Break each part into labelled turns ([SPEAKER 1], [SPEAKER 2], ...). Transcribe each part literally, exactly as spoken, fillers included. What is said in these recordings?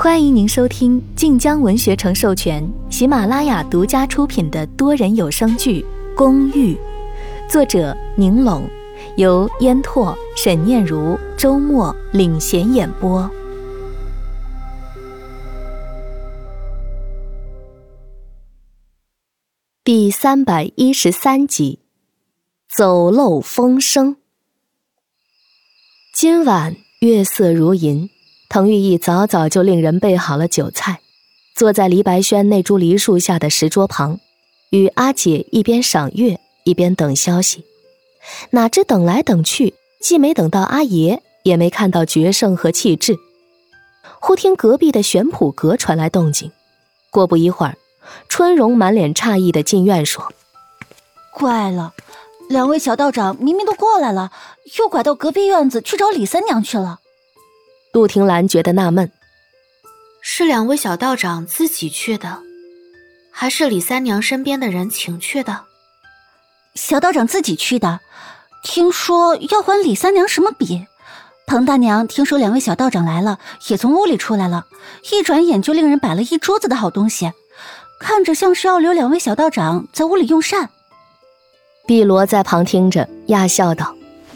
[SPEAKER 1] 欢迎您收听晋江文学城授权、喜马拉雅独家出品的多人有声剧《公寓》，作者宁拢，由烟拓、沈念如、周末领衔演播。第三百一十三集，走漏风声。今晚月色如银，滕玉意早早就令人备好了酒菜，坐在黎白轩那株梨树下的石桌旁，与阿姐一边赏月一边等消息。哪知等来等去，既没等到阿爷，也没看到决胜和气质。忽听隔壁的玄圃阁传来动静，过不一会儿，春荣满脸诧异地进院说：
[SPEAKER 2] 怪了，两位小道长明明都过来了，又拐到隔壁院子去找李三娘去了。
[SPEAKER 1] 杜婷兰觉得纳闷，
[SPEAKER 3] 是两位小道长自己去的，还是李三娘身边的人请去的？
[SPEAKER 2] 小道长自己去的，听说要还李三娘什么笔。滕大娘听说两位小道长来了，也从屋里出来了，一转眼就令人摆了一桌子的好东西，看着像是要留两位小道长在屋里用膳。
[SPEAKER 1] 碧罗在旁听着，讶笑道：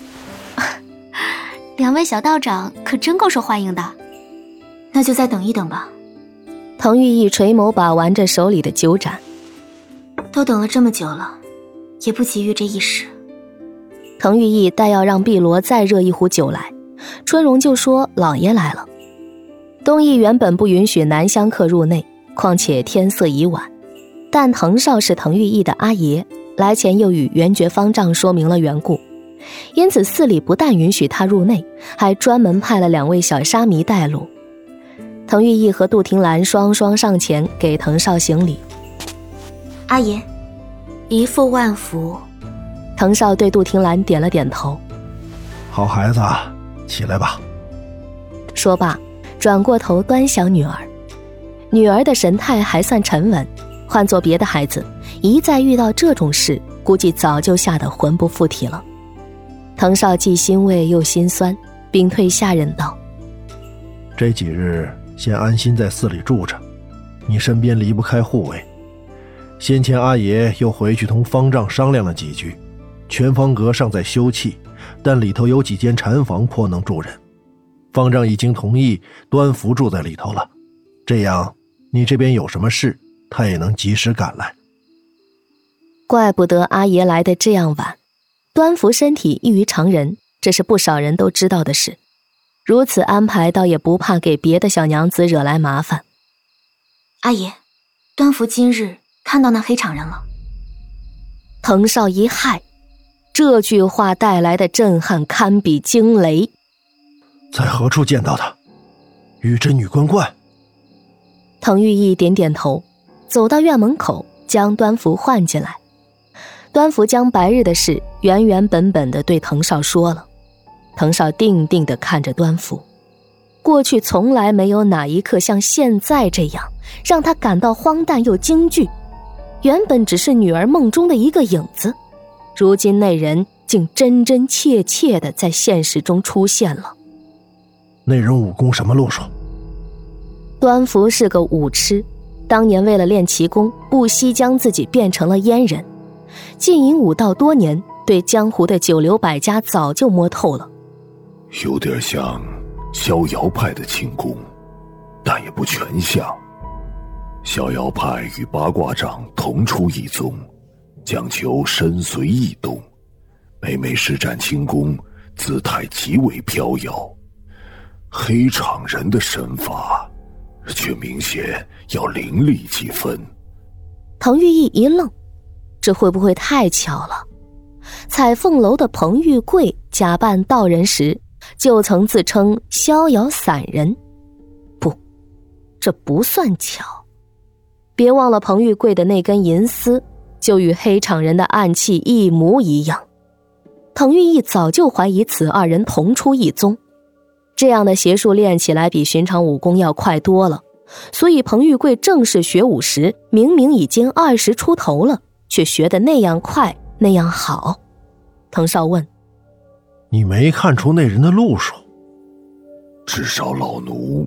[SPEAKER 3] 两位小道长可真够受欢迎的，那就再等一等吧。
[SPEAKER 1] 滕玉意垂眸把玩着手里的酒盏，
[SPEAKER 3] 都等了这么久了，也不急于这一时。
[SPEAKER 1] 滕玉意待要让碧罗再热一壶酒来，春荣就说老爷来了。东义原本不允许南厢客入内，况且天色已晚，但滕少是滕玉意的阿爷，来前又与元觉方丈说明了缘故，因此寺里不但允许他入内，还专门派了两位小沙弥带路。滕玉意和杜婷兰双双上前给滕少行礼。
[SPEAKER 3] 阿爷，一副万福。
[SPEAKER 1] 滕少对杜婷兰点了点头。
[SPEAKER 4] 好孩子，起来吧。
[SPEAKER 1] 说罢，转过头端详女儿。女儿的神态还算沉稳，换做别的孩子，一再遇到这种事，估计早就吓得魂不附体了。滕少既欣慰又心酸，屏退下人道：
[SPEAKER 4] 这几日先安心在寺里住着，你身边离不开护卫。先前阿爷又回去同方丈商量了几句，全方阁尚在修葺，但里头有几间禅房颇能住人，方丈已经同意端福住在里头了，这样你这边有什么事，他也能及时赶来。
[SPEAKER 1] 怪不得阿爷来得这样晚，端福身体异于常人，这是不少人都知道的事。如此安排，倒也不怕给别的小娘子惹来麻烦。
[SPEAKER 3] 阿爷，端福今日看到那黑场人了。
[SPEAKER 1] 滕少一骇，这句话带来的震撼堪比惊雷。
[SPEAKER 4] 在何处见到他？玉真女关观。
[SPEAKER 1] 滕玉意点点头，走到院门口，将端福唤进来。端福将白日的事原原本本地对滕少说了。滕少定定地看着端福，过去从来没有哪一刻像现在这样让他感到荒诞又惊惧。原本只是女儿梦中的一个影子，如今那人竟真真切切地在现实中出现了。
[SPEAKER 4] 那人武功什么路数？
[SPEAKER 1] 端福是个武痴，当年为了练奇功，不惜将自己变成了阉人，浸淫武道多年，对江湖的九流百家早就摸透了。
[SPEAKER 5] 有点像逍遥派的轻功，但也不全像。逍遥派与八卦掌同出一宗，讲求身随意动，每每施展轻功，姿态极为飘摇。黑场人的身法却明显要凌厉几分。
[SPEAKER 1] 滕玉意一愣，这会不会太巧了？彩凤楼的彭玉贵假扮道人时，就曾自称逍遥散人。不，这不算巧。别忘了彭玉贵的那根银丝，就与黑场人的暗器一模一样。滕玉意早就怀疑此二人同出一宗，这样的邪术练起来比寻常武功要快多了，所以彭玉贵正式学武时，明明已经二十出头了，却学得那样快那样好。滕少问：
[SPEAKER 4] 你没看出那人的路数？
[SPEAKER 5] 至少老奴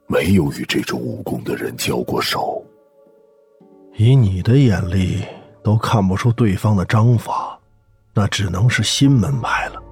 [SPEAKER 5] 没有与这种武功的人交过手。
[SPEAKER 4] 以你的眼力都看不出对方的章法，那只能是新门派了。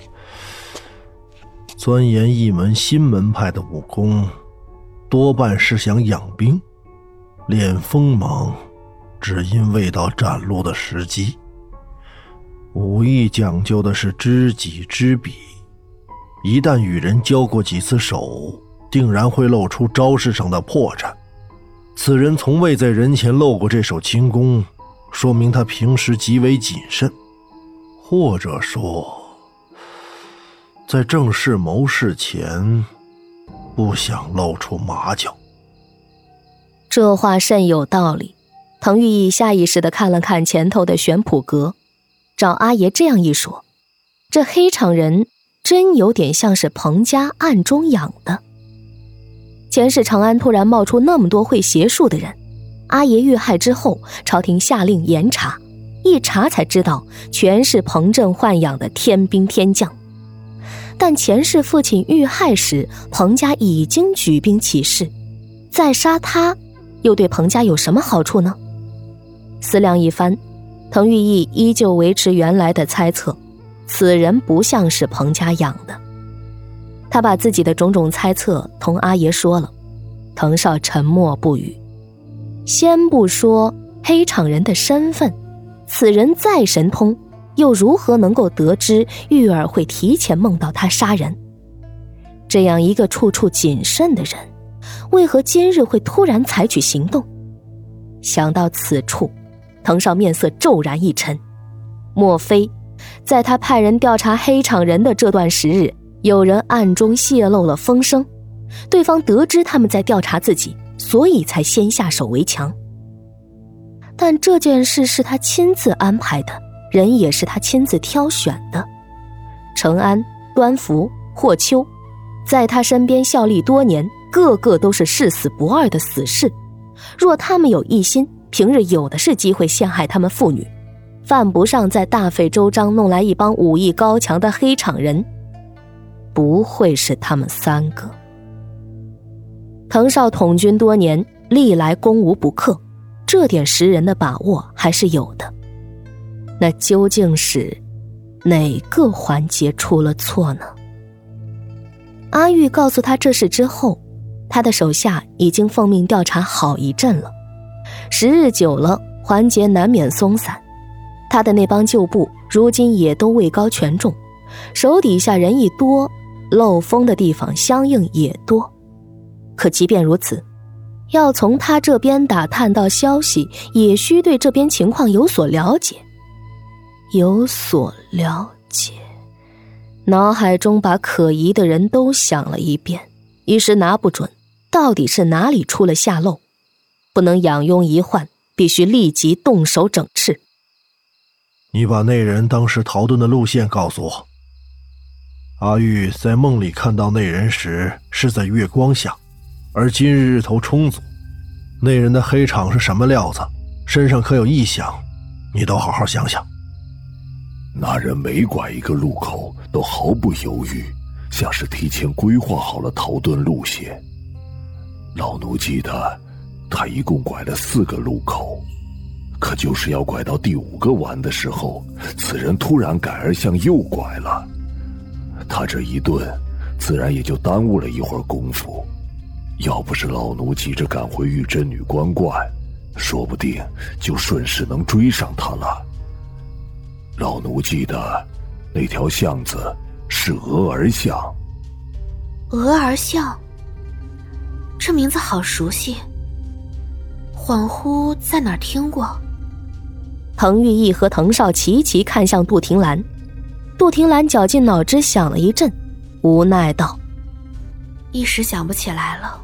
[SPEAKER 4] 钻研一门新门派的武功，多半是想养兵，练锋芒只因未到展露的时机。武艺讲究的是知己知彼，一旦与人交过几次手，定然会露出招式上的破绽。此人从未在人前露过这手轻功，说明他平时极为谨慎，或者说在正式谋事前不想露出马脚。
[SPEAKER 1] 这话甚有道理。滕玉义下意识地看了看前头的玄圃阁，照阿爷这样一说，这黑场人真有点像是彭家暗中养的。前世长安突然冒出那么多会邪术的人，阿爷遇害之后，朝廷下令严查，一查才知道全是彭镇豢养的天兵天将。但前世父亲遇害时，彭家已经举兵起事，再杀他又对彭家有什么好处呢？思量一番，滕玉义依旧维持原来的猜测，此人不像是彭家养的。他把自己的种种猜测同阿爷说了，滕少沉默不语。先不说黑场人的身份，此人再神通，又如何能够得知玉儿会提前梦到他杀人？这样一个处处谨慎的人，为何今日会突然采取行动？想到此处，滕少面色骤然一沉。莫非在他派人调查黑场人的这段时日，有人暗中泄露了风声，对方得知他们在调查自己，所以才先下手为强。但这件事是他亲自安排的，人也是他亲自挑选的。程安、端福、霍秋在他身边效力多年，个个都是视死不二的死士。若他们有异心，平日有的是机会陷害他们妇女，犯不上在大费周章弄来一帮武艺高强的黑场人。不会是他们三个。滕少统军多年，历来攻无不克，这点识人的把握还是有的。那究竟是哪个环节出了错呢？阿玉告诉他这事之后，他的手下已经奉命调查好一阵了。时日久了，环节难免松散。他的那帮旧部如今也都位高权重，手底下人一多，漏风的地方相应也多。可即便如此，要从他这边打探到消息，也需对这边情况有所了解。有所了解，脑海中把可疑的人都想了一遍，一时拿不准到底是哪里出了下漏，不能养庸一患，必须立即动手整治。
[SPEAKER 4] 你把那人当时逃遁的路线告诉我。阿玉在梦里看到那人时是在月光下，而今日日头充足。那人的黑场是什么料子？身上可有异象？你都好好想想。
[SPEAKER 5] 那人每拐一个路口都毫不犹豫，像是提前规划好了逃遁路线。老奴记得他一共拐了四个路口，可就是要拐到第五个弯的时候，此人突然改而向右拐了。他这一顿自然也就耽误了一会儿功夫，要不是老奴急着赶回玉真女关观，说不定就顺势能追上他了。老奴记得那条巷子是鹅儿巷。
[SPEAKER 3] 鹅儿巷，这名字好熟悉，恍惚在哪儿听过。
[SPEAKER 1] 滕玉义和滕少齐齐看向杜婷兰，杜婷兰绞尽脑汁想了一阵，无奈道：
[SPEAKER 3] 一时想不起来了。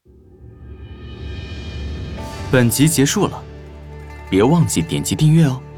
[SPEAKER 6] 本集结束了，别忘记点击订阅哦。